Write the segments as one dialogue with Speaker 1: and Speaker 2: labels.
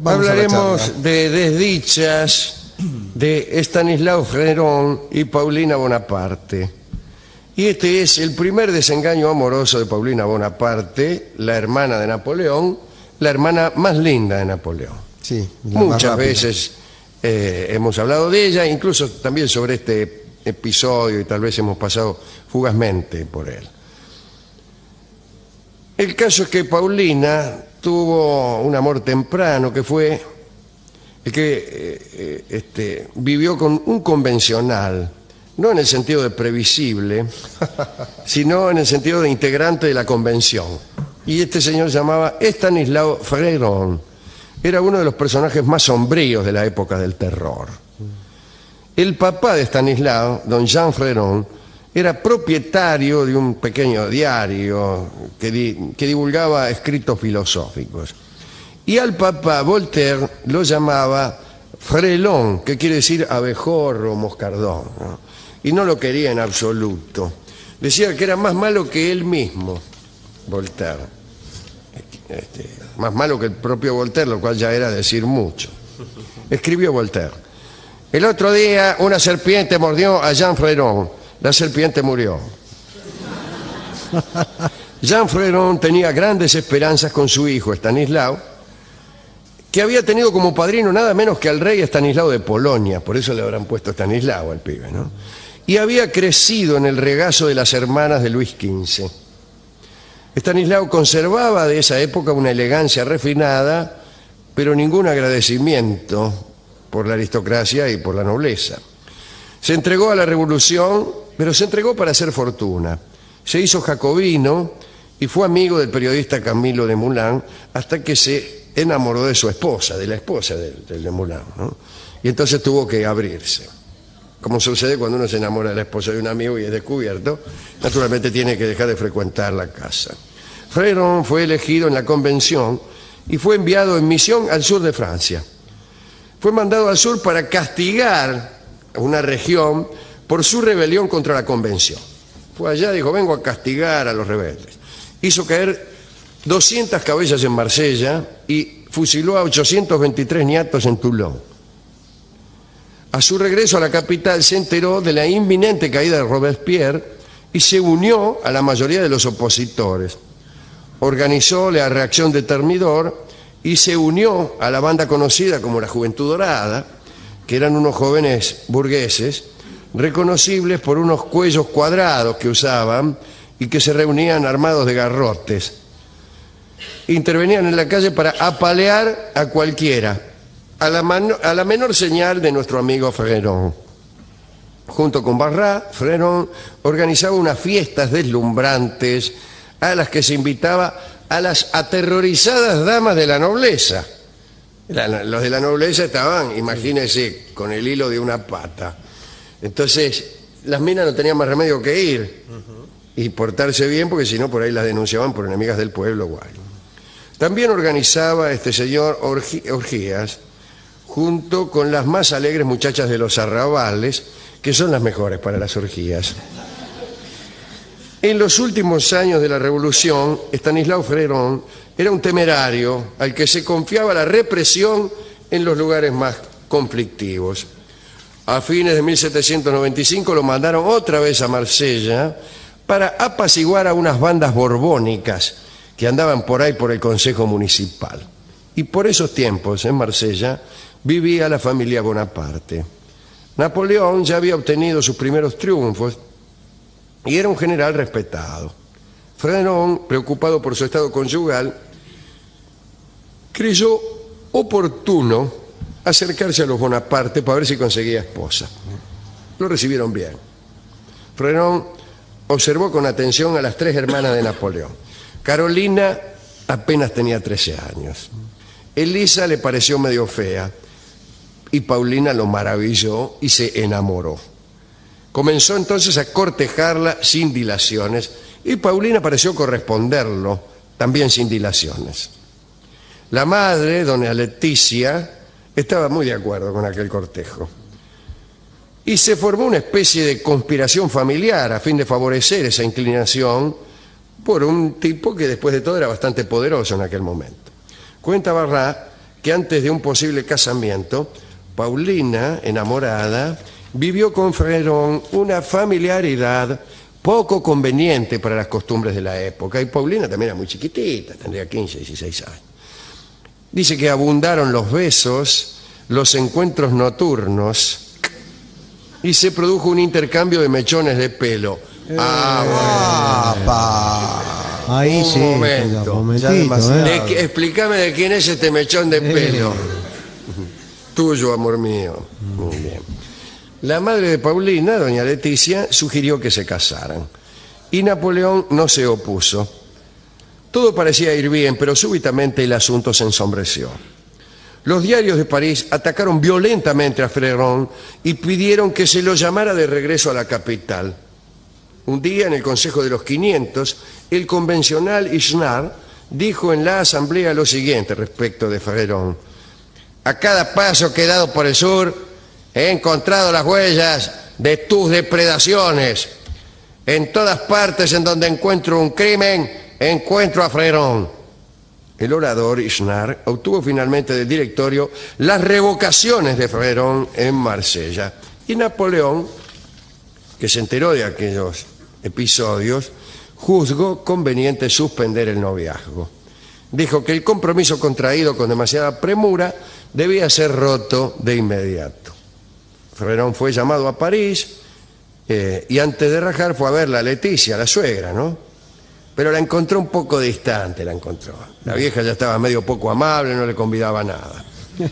Speaker 1: vamos a la
Speaker 2: Hablaremos
Speaker 1: charla.
Speaker 2: de desdichas de Estanislao Freron y Paulina Bonaparte. Y este es el primer desengaño amoroso de Paulina Bonaparte, la hermana de Napoleón, la hermana más linda de Napoleón.
Speaker 1: Sí, la más
Speaker 2: Muchas
Speaker 1: rápida.
Speaker 2: veces hemos hablado de ella, incluso también sobre este episodio, y tal vez hemos pasado fugazmente por él. El caso es que Paulina tuvo un amor temprano que fue el que vivió con un convencional, no en el sentido de previsible, sino en el sentido de integrante de la convención. Y este señor se llamaba Estanislao Freron. Era uno de los personajes más sombríos de la época del terror. El papá de Estanislao, don Jean Freron, era propietario de un pequeño diario que divulgaba escritos filosóficos. Y al papá Voltaire lo llamaba Frelon, que quiere decir abejorro, moscardón, ¿no? Y no lo quería en absoluto. Decía que era más malo que él mismo, Voltaire. Más malo que el propio Voltaire, lo cual ya era decir mucho. Escribió Voltaire: el otro día una serpiente mordió a Jean Freron. La serpiente murió. Jean Freron tenía grandes esperanzas con su hijo Estanislao, que había tenido como padrino nada menos que al rey Estanislao de Polonia, por eso le habrán puesto Estanislao al pibe, ¿no? Y había crecido en el regazo de las hermanas de Luis XV. Estanislao conservaba de esa época una elegancia refinada, pero ningún agradecimiento por la aristocracia y por la nobleza. Se entregó a la revolución, pero se entregó para hacer fortuna. Se hizo jacobino y fue amigo del periodista Camilo Desmoulins hasta que se enamoró de su esposa, de la esposa del Desmoulins, ¿no? Y entonces tuvo que abrirse. Como sucede cuando uno se enamora de la esposa de un amigo y es descubierto, naturalmente tiene que dejar de frecuentar la casa. Freron fue elegido en la convención y fue enviado en misión al sur de Francia. Fue mandado al sur para castigar a una región por su rebelión contra la convención. Fue allá, dijo, vengo a castigar a los rebeldes. Hizo caer 200 cabezas en Marsella y fusiló a 823 niatos en Toulon. A su regreso a la capital se enteró de la inminente caída de Robespierre y se unió a la mayoría de los opositores. Organizó la reacción de Thermidor y se unió a la banda conocida como la Juventud Dorada, que eran unos jóvenes burgueses reconocibles por unos cuellos cuadrados que usaban y que se reunían armados de garrotes. Intervenían en la calle para apalear a cualquiera, a la menor señal de nuestro amigo Freron. Junto con Barras, Freron organizaba unas fiestas deslumbrantes a las que se invitaba a las aterrorizadas damas de la nobleza. Los de la nobleza estaban, imagínense, con el hilo de una pata. Entonces, las minas no tenían más remedio que ir y portarse bien, porque si no, por ahí las denunciaban por enemigas del pueblo o algo. También organizaba este señor orgías junto con las más alegres muchachas de los arrabales, que son las mejores para las orgías. En los últimos años de la Revolución, Estanislao Freron era un temerario al que se confiaba la represión en los lugares más conflictivos. A fines de 1795 lo mandaron otra vez a Marsella para apaciguar a unas bandas borbónicas que andaban por ahí por el Consejo Municipal. Y por esos tiempos, en Marsella, vivía la familia Bonaparte. Napoleón ya había obtenido sus primeros triunfos y era un general respetado. Freron, preocupado por su estado conyugal, creyó oportuno acercarse a los Bonaparte para ver si conseguía esposa. Lo recibieron bien. Freron observó con atención a las tres hermanas de Napoleón. Carolina apenas tenía 13 años. Elisa le pareció medio fea y Paulina lo maravilló y se enamoró. Comenzó entonces a cortejarla sin dilaciones y Paulina pareció corresponderlo, también sin dilaciones. La madre, doña Leticia, estaba muy de acuerdo con aquel cortejo. Y se formó una especie de conspiración familiar a fin de favorecer esa inclinación por un tipo que después de todo era bastante poderoso en aquel momento. Cuenta Barras que antes de un posible casamiento, Paulina, enamorada, vivió con Fréron una familiaridad poco conveniente para las costumbres de la época. Y Paulina también era muy chiquitita, tendría 15, 16 años. Dice que abundaron los besos, los encuentros nocturnos y se produjo un intercambio de mechones de pelo.
Speaker 1: Ahí sí.
Speaker 2: Explícame de quién es este mechón de pelo. Tuyo, amor mío. Muy bien. La madre de Paulina, doña Leticia, sugirió que se casaran. Y Napoleón no se opuso. Todo parecía ir bien, pero súbitamente el asunto se ensombreció. Los diarios de París atacaron violentamente a Fréron y pidieron que se lo llamara de regreso a la capital. Un día, en el Consejo de los 500, el convencional Isnard dijo en la asamblea lo siguiente respecto de Fréron: a cada paso que he dado por el sur he encontrado las huellas de tus depredaciones. En todas partes en donde encuentro un crimen, encuentro a Fréron. El orador Isnard obtuvo finalmente del directorio las revocaciones de Fréron en Marsella. Y Napoleón, que se enteró de aquellos episodios, juzgó conveniente suspender el noviazgo. Dijo que el compromiso contraído con demasiada premura debía ser roto de inmediato. Fréron fue llamado a París y antes de rajar fue a verla a Leticia, la suegra, ¿no? Pero la encontró un poco distante, la encontró. La vieja ya estaba medio poco amable, no le convidaba a nada.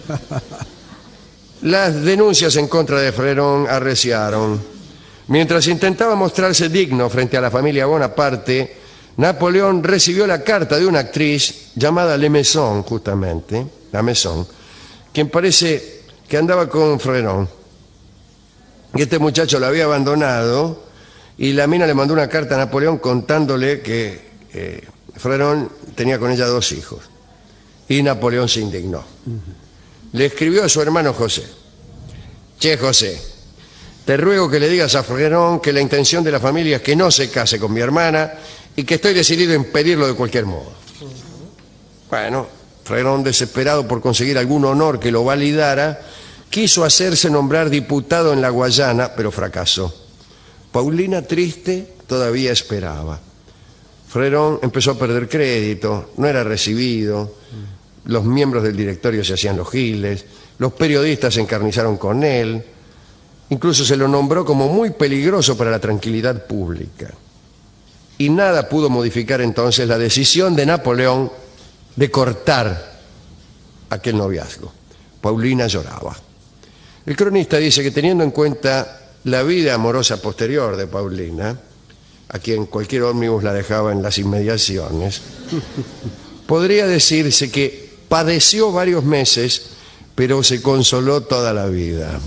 Speaker 2: Las denuncias en contra de Fréron arreciaron. Mientras intentaba mostrarse digno frente a la familia Bonaparte, Napoleón recibió la carta de una actriz llamada Le Maison, justamente, la Maison, quien parece que andaba con Fréron. Y este muchacho lo había abandonado y la mina le mandó una carta a Napoleón contándole que Fréron tenía con ella 2 hijos. Y Napoleón se indignó. Le escribió a su hermano José: che, José, te ruego que le digas a Fréron que la intención de la familia es que no se case con mi hermana y que estoy decidido a impedirlo de cualquier modo. Bueno, Fréron, desesperado por conseguir algún honor que lo validara, quiso hacerse nombrar diputado en la Guayana, pero fracasó. Paulina, triste, todavía esperaba. Fréron empezó a perder crédito, no era recibido, los miembros del directorio se hacían los giles, los periodistas se encarnizaron con él, incluso se lo nombró como muy peligroso para la tranquilidad pública. Y nada pudo modificar entonces la decisión de Napoleón de cortar aquel noviazgo. Paulina lloraba. El cronista dice que, teniendo en cuenta la vida amorosa posterior de Paulina, a quien cualquier ómnibus la dejaba en las inmediaciones, podría decirse que padeció varios meses, pero se consoló toda la vida.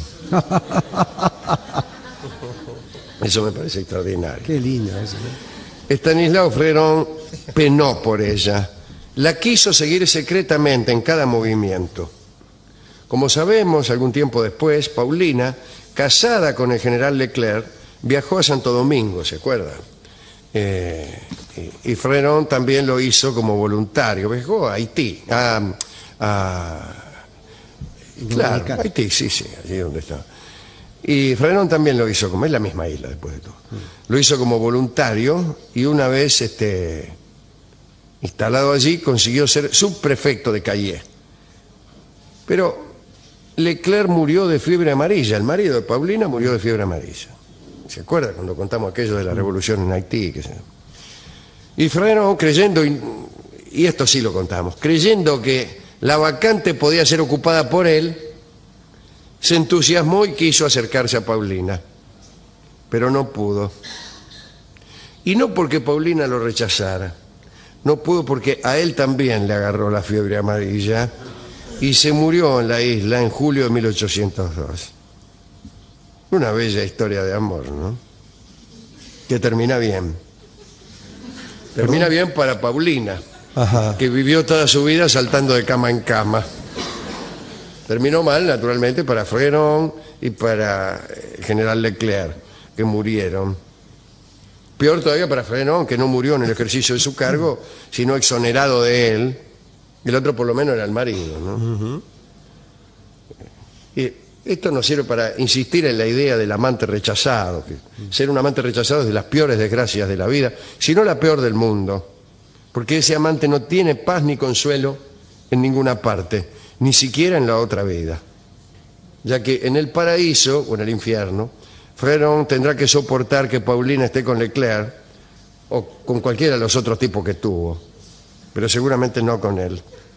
Speaker 2: Eso me parece extraordinario.
Speaker 1: Qué lindo eso, ¿no?
Speaker 2: Estanislao Fréron penó por ella. La quiso seguir secretamente en cada movimiento. Como sabemos, algún tiempo después, Paulina, casada con el general Leclerc, viajó a Santo Domingo, ¿se acuerdan? Y Fréron también lo hizo como voluntario. Viajó a Haití, claro, Haití, sí, allí donde está. Y Fréron también lo hizo, como es la misma isla después de todo. Lo hizo como voluntario y una vez instalado allí consiguió ser subprefecto de Cayé. Pero Leclerc murió de fiebre amarilla, el marido de Paulina murió de fiebre amarilla. ¿Se acuerda cuando contamos aquello de la revolución en Haití? Y Fréron, creyendo, y esto sí lo contamos, creyendo que la vacante podía ser ocupada por él, se entusiasmó y quiso acercarse a Paulina, pero no pudo. Y no porque Paulina lo rechazara, no pudo porque a él también le agarró la fiebre amarilla y se murió en la isla en julio de 1802. Una bella historia de amor, ¿no? Que termina bien. Termina bien para Paulina, que vivió toda su vida saltando de cama en cama. Terminó mal, naturalmente, para Fréron y para el general Leclerc, que murieron. Peor todavía para Fréron, que no murió en el ejercicio de su cargo, sino exonerado de él El otro por lo menos era el marido, ¿no? Y esto nos sirve para insistir en la idea del amante rechazado, que ser un amante rechazado es de las peores desgracias de la vida, si no la peor del mundo, porque ese amante no tiene paz ni consuelo en ninguna parte, ni siquiera en la otra vida, ya que en el paraíso o en el infierno, Freron tendrá que soportar que Paulina esté con Leclerc o con cualquiera de los otros tipos que tuvo, pero seguramente no con él.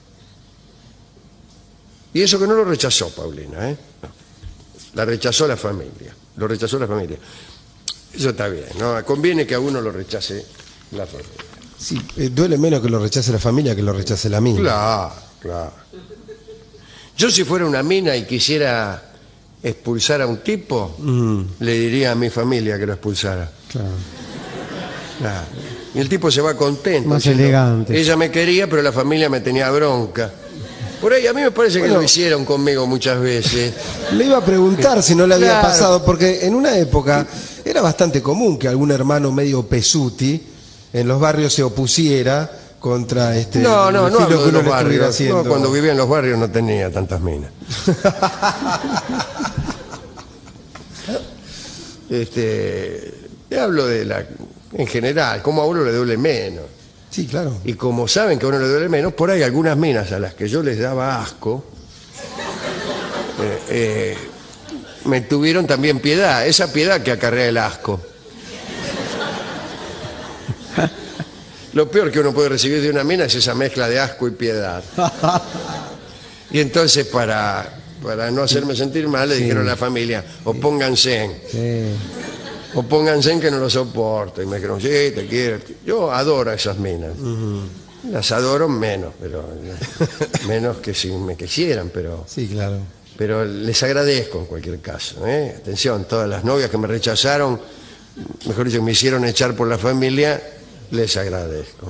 Speaker 2: Y eso que no lo rechazó Paulina, ¿eh? No. La rechazó la familia, lo rechazó la familia. Eso está bien, ¿no? Conviene que a uno lo rechace la familia.
Speaker 1: Sí, duele menos que lo rechace la familia que lo rechace la mina.
Speaker 2: Claro, claro. Yo si fuera una mina y quisiera expulsar a un tipo, le diría a mi familia que lo expulsara.
Speaker 1: Claro.
Speaker 2: Claro. Y el tipo se va contento.
Speaker 1: Más
Speaker 2: diciendo,
Speaker 1: elegante.
Speaker 2: ella me quería, pero la familia me tenía bronca. Por ahí a mí me parece que lo hicieron conmigo muchas veces.
Speaker 1: Le iba a preguntar si no le había
Speaker 2: Claro.
Speaker 1: pasado, porque en una época era bastante común que algún hermano medio pesuti en los barrios se opusiera contra
Speaker 2: No
Speaker 1: el
Speaker 2: hablo
Speaker 1: filo que
Speaker 2: de
Speaker 1: uno
Speaker 2: los
Speaker 1: le estuviera
Speaker 2: barrios.
Speaker 1: haciendo.
Speaker 2: No, cuando vivía en los barrios no tenía tantas minas. Te hablo en general, como a uno le duele menos.
Speaker 1: Sí, claro.
Speaker 2: Y como saben que a uno le duele menos, por ahí algunas minas a las que yo les daba asco, me tuvieron también piedad, esa piedad que acarrea el asco. Lo peor que uno puede recibir de una mina es esa mezcla de asco y piedad. Y entonces para no hacerme sentir mal le dijeron a la familia, opónganse en que no lo soporto. Y me dijeron, sí, te quiero. Yo adoro a esas minas. Las adoro menos, menos que si me quisieran,
Speaker 1: Sí, claro.
Speaker 2: pero les agradezco en cualquier caso. Atención, todas las novias que me rechazaron, mejor dicho, que me hicieron echar por la familia, les agradezco.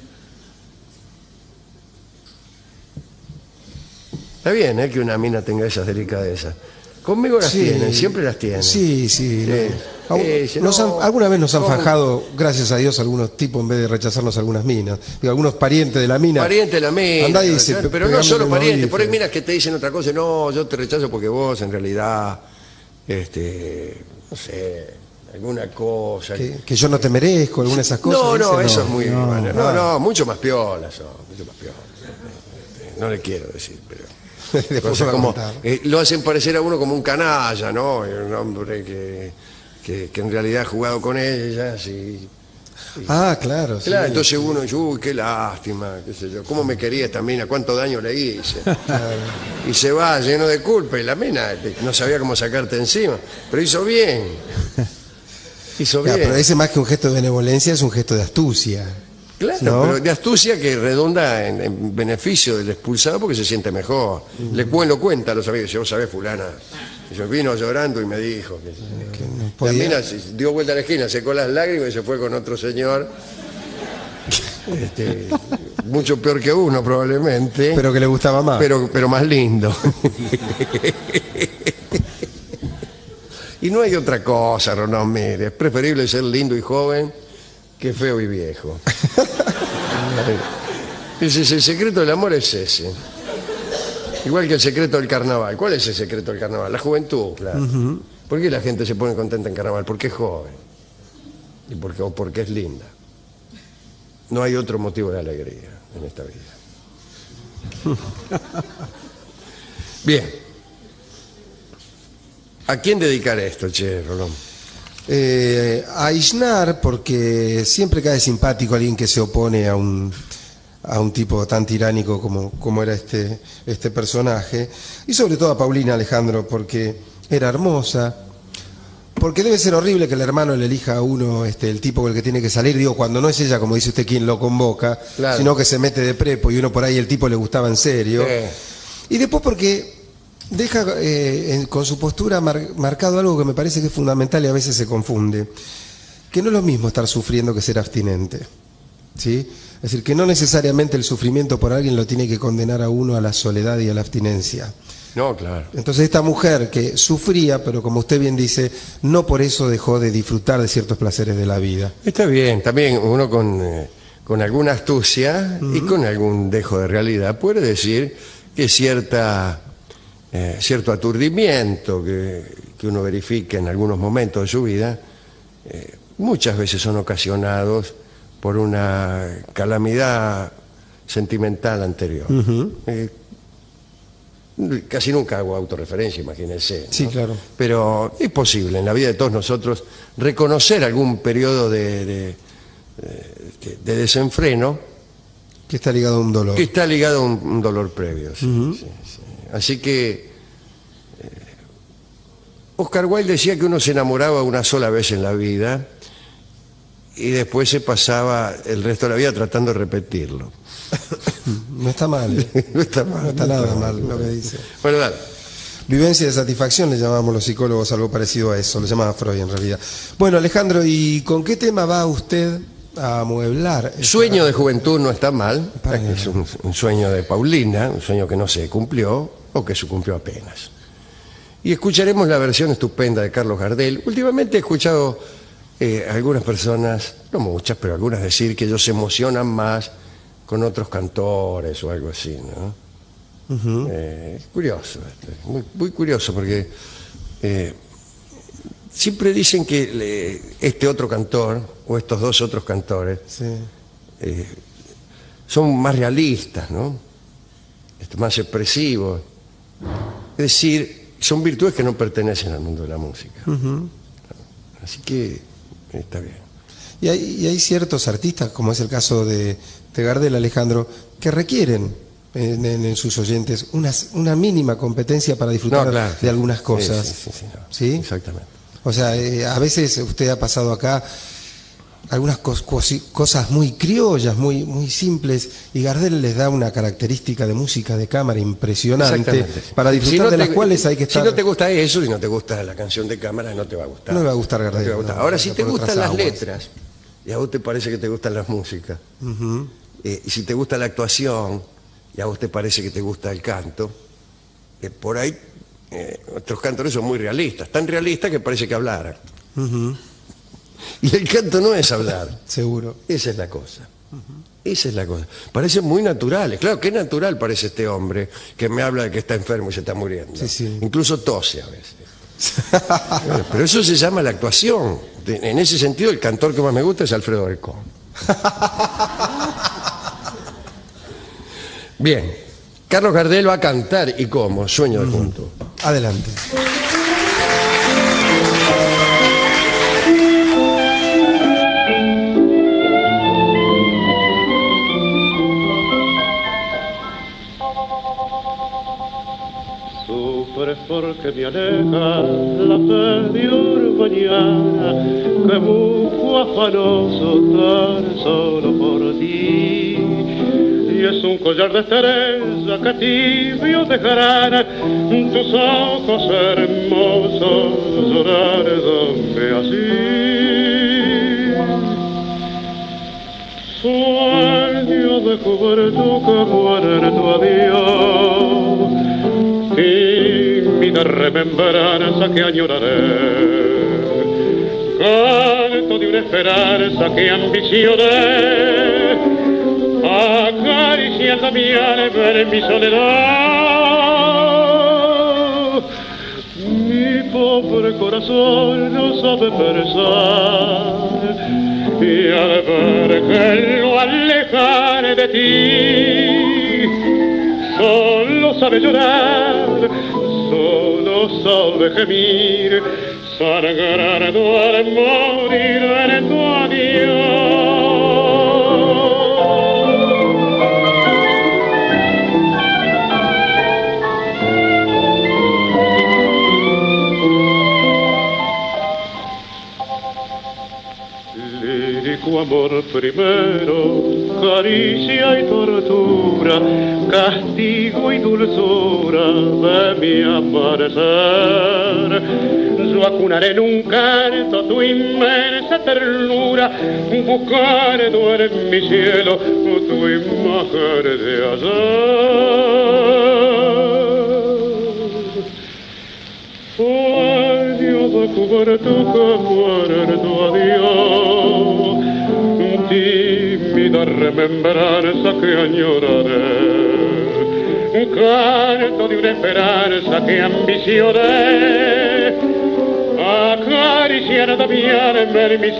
Speaker 2: Está bien, que una mina tenga esas delicadezas. Conmigo las tienen, siempre las tienen.
Speaker 1: Sí, sí.
Speaker 2: Sí,
Speaker 1: Alguna vez nos han
Speaker 2: ¿cómo?
Speaker 1: fajado, gracias a Dios, algunos tipos en vez de rechazarnos algunas minas. Digo, algunos parientes de la mina.
Speaker 2: Pariente de la mina,
Speaker 1: Andá y dice,
Speaker 2: pero no
Speaker 1: pegame
Speaker 2: solo
Speaker 1: los
Speaker 2: parientes, por ahí
Speaker 1: bifes.
Speaker 2: minas que te dicen otra cosa, no, yo te rechazo porque vos en realidad, no sé, alguna cosa.
Speaker 1: Que yo no te merezco, alguna de esas cosas.
Speaker 2: No,
Speaker 1: dice,
Speaker 2: eso es muy...
Speaker 1: no,
Speaker 2: bueno,
Speaker 1: no.
Speaker 2: no, mucho más piola son, mucho más piola. No le quiero decir, pero...
Speaker 1: Después
Speaker 2: Cosas
Speaker 1: va a
Speaker 2: como,
Speaker 1: contar.
Speaker 2: lo hacen parecer a uno como un canalla, ¿no? Y un hombre que en realidad ha jugado con ellas y...
Speaker 1: Ah, claro. sí.
Speaker 2: Claro, entonces uno dice, uy, qué lástima, qué sé yo, cómo me quería esta mina, cuánto daño le hice. Y se va lleno de culpa y la mina no sabía cómo sacarte encima, pero hizo bien. Hizo
Speaker 1: Claro,
Speaker 2: bien.
Speaker 1: pero ese más que un gesto de benevolencia es un gesto de astucia.
Speaker 2: Claro,
Speaker 1: ¿no?
Speaker 2: pero de astucia que redunda en beneficio del expulsado porque se siente mejor. Lo cuenta a los amigos, si vos sabés, fulana, yo vino llorando y me dijo que
Speaker 1: no
Speaker 2: la
Speaker 1: podía-
Speaker 2: mina se dio vuelta a la esquina, secó las lágrimas y se fue con otro señor, mucho peor que uno probablemente,
Speaker 1: Pero que le gustaba más.
Speaker 2: pero más lindo. Y no hay otra cosa, Ronald, mire, es preferible ser lindo y joven que feo y viejo. Ese es el secreto del amor, es ese. Igual que el secreto del carnaval. ¿Cuál es el secreto del carnaval? La juventud, claro. ¿Por qué la gente se pone contenta en carnaval? Porque es joven. Y porque es linda. No hay otro motivo de alegría en esta vida. Bien. ¿A quién dedicar esto, che, Rolón?
Speaker 1: A Ishnar, porque siempre cae simpático alguien que se opone a un tipo tan tiránico como era este personaje, y sobre todo a Paulina, Alejandro, porque era hermosa, porque debe ser horrible que el hermano le elija a uno el tipo con el que tiene que salir, digo, cuando no es ella, como dice usted, quien lo convoca,
Speaker 2: Claro.
Speaker 1: sino que se mete de prepo y uno por ahí el tipo le gustaba en serio. Y después porque deja con su postura marcado algo que me parece que es fundamental y a veces se confunde, que no es lo mismo estar sufriendo que ser abstinente, ¿sí? Es decir, que no necesariamente el sufrimiento por alguien lo tiene que condenar a uno a la soledad y a la abstinencia.
Speaker 2: No, claro.
Speaker 1: Entonces esta mujer que sufría, pero como usted bien dice, no por eso dejó de disfrutar de ciertos placeres de la vida.
Speaker 2: Está bien, también uno con con alguna astucia y con algún dejo de realidad, puede decir que cierto aturdimiento que uno verifica en algunos momentos de su vida, muchas veces son ocasionados por una calamidad sentimental anterior. Casi nunca hago autorreferencia, imagínense, ¿no?
Speaker 1: Sí, claro.
Speaker 2: Pero es posible en la vida de todos nosotros reconocer algún periodo de desenfreno
Speaker 1: Que está ligado a un dolor.
Speaker 2: que está ligado a un dolor previo. Sí, sí, sí. Así que Oscar Wilde decía que uno se enamoraba una sola vez en la vida y después se pasaba el resto de la vida tratando de repetirlo.
Speaker 1: No está mal.
Speaker 2: No está mal.
Speaker 1: No está nada mal lo que dice.
Speaker 2: Bueno, dale.
Speaker 1: Vivencia de satisfacción le llamamos los psicólogos, algo parecido a eso, lo llamaba Freud en realidad. Bueno, Alejandro, ¿y con qué tema va usted a amueblar?
Speaker 2: Sueño de juventud no está mal,
Speaker 1: Para nada.
Speaker 2: es un sueño de Paulina, un sueño que no se cumplió o que se cumplió apenas. Y escucharemos la versión estupenda de Carlos Gardel. Últimamente he escuchado algunas personas, no muchas, pero algunas decir que ellos se emocionan más con otros cantores o algo así, ¿no? Es curioso, muy, muy curioso, porque siempre dicen que este otro cantor o estos dos otros cantores
Speaker 1: Sí.
Speaker 2: son más realistas, ¿no? Más expresivos. Es decir, son virtudes que no pertenecen al mundo de la música. Así que está bien.
Speaker 1: Y hay ciertos artistas, como es el caso de Gardel, Alejandro, que requieren en sus oyentes una mínima competencia para disfrutar
Speaker 2: No, claro,
Speaker 1: de algunas cosas.
Speaker 2: Sí, no.
Speaker 1: ¿Sí?
Speaker 2: Exactamente.
Speaker 1: O sea, a veces usted ha pasado acá algunas cosas muy criollas, muy simples, y Gardel les da una característica de música de cámara impresionante
Speaker 2: Exactamente, sí.
Speaker 1: para disfrutar de las cuales hay que estar...
Speaker 2: Si no te gusta eso y no te gusta la canción de cámara, no te va a gustar.
Speaker 1: No me va a gustar
Speaker 2: No te
Speaker 1: Gardel.
Speaker 2: va a gustar.
Speaker 1: no,
Speaker 2: Ahora,
Speaker 1: no,
Speaker 2: si
Speaker 1: no,
Speaker 2: te
Speaker 1: por
Speaker 2: gustan
Speaker 1: otras
Speaker 2: las
Speaker 1: aguas.
Speaker 2: letras, y a vos te parece que te gustan las músicas, y si te gusta la actuación, y a vos te parece que te gusta el canto, por ahí otros cantores son muy realistas, tan realistas que parece que hablaran. Y el canto no es hablar.
Speaker 1: Seguro.
Speaker 2: Esa es la cosa. Esa es la cosa. Parecen muy naturales. Claro, qué natural parece este hombre que me habla de que está enfermo y se está muriendo.
Speaker 1: Sí, sí.
Speaker 2: Incluso tose a veces. Pero eso se llama la actuación. En ese sentido, el cantor que más me gusta es Alfredo Alcón. Bien. Carlos Gardel va a cantar, ¿y cómo? Sueño de juventud.
Speaker 1: Adelante.
Speaker 3: Sufres porque me aleja la feliz mañana que busco afanoso tan solo por ti. Y es un collar de cereza que tibio dejarán tus ojos hermosos llorándome así. Sueño de juventud que muere tu adiós y vida remembranza que añoraré, canto de una esperanza que ambicioné, acariciando mi alma en mi soledad. Mi pobre corazón no sabe pensar, y al ver que lo alejaré de ti, solo sabe llorar, solo sabe gemir, sangrando al morir en tu adiós. Lírico amor primero, caricia y tortura, castigo y dulzura de mi amanecer. Yo acunaré en un canto tu inmensa ternura, buscando en mi cielo tu imagen de ayer. Sueño de juventud que muere en tu adiós, tímido cálida remembranza que añoraré. Un canto de una esperanza que ambicioné, acariciar también en mi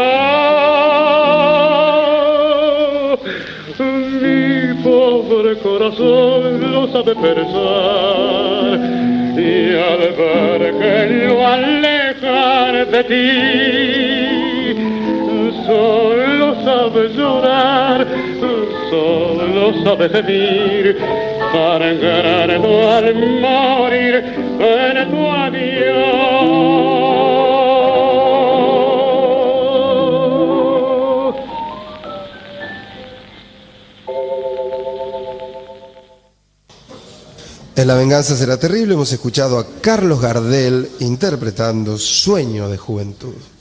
Speaker 3: soledad. Mi pobre corazón lo sabe pensar, y al ver que lo alejan de ti, solo sabe llorar, solo sabe gemir, sangrando al morir en tu adiós.
Speaker 1: En La venganza será terrible hemos escuchado a Carlos Gardel interpretando Sueño de juventud.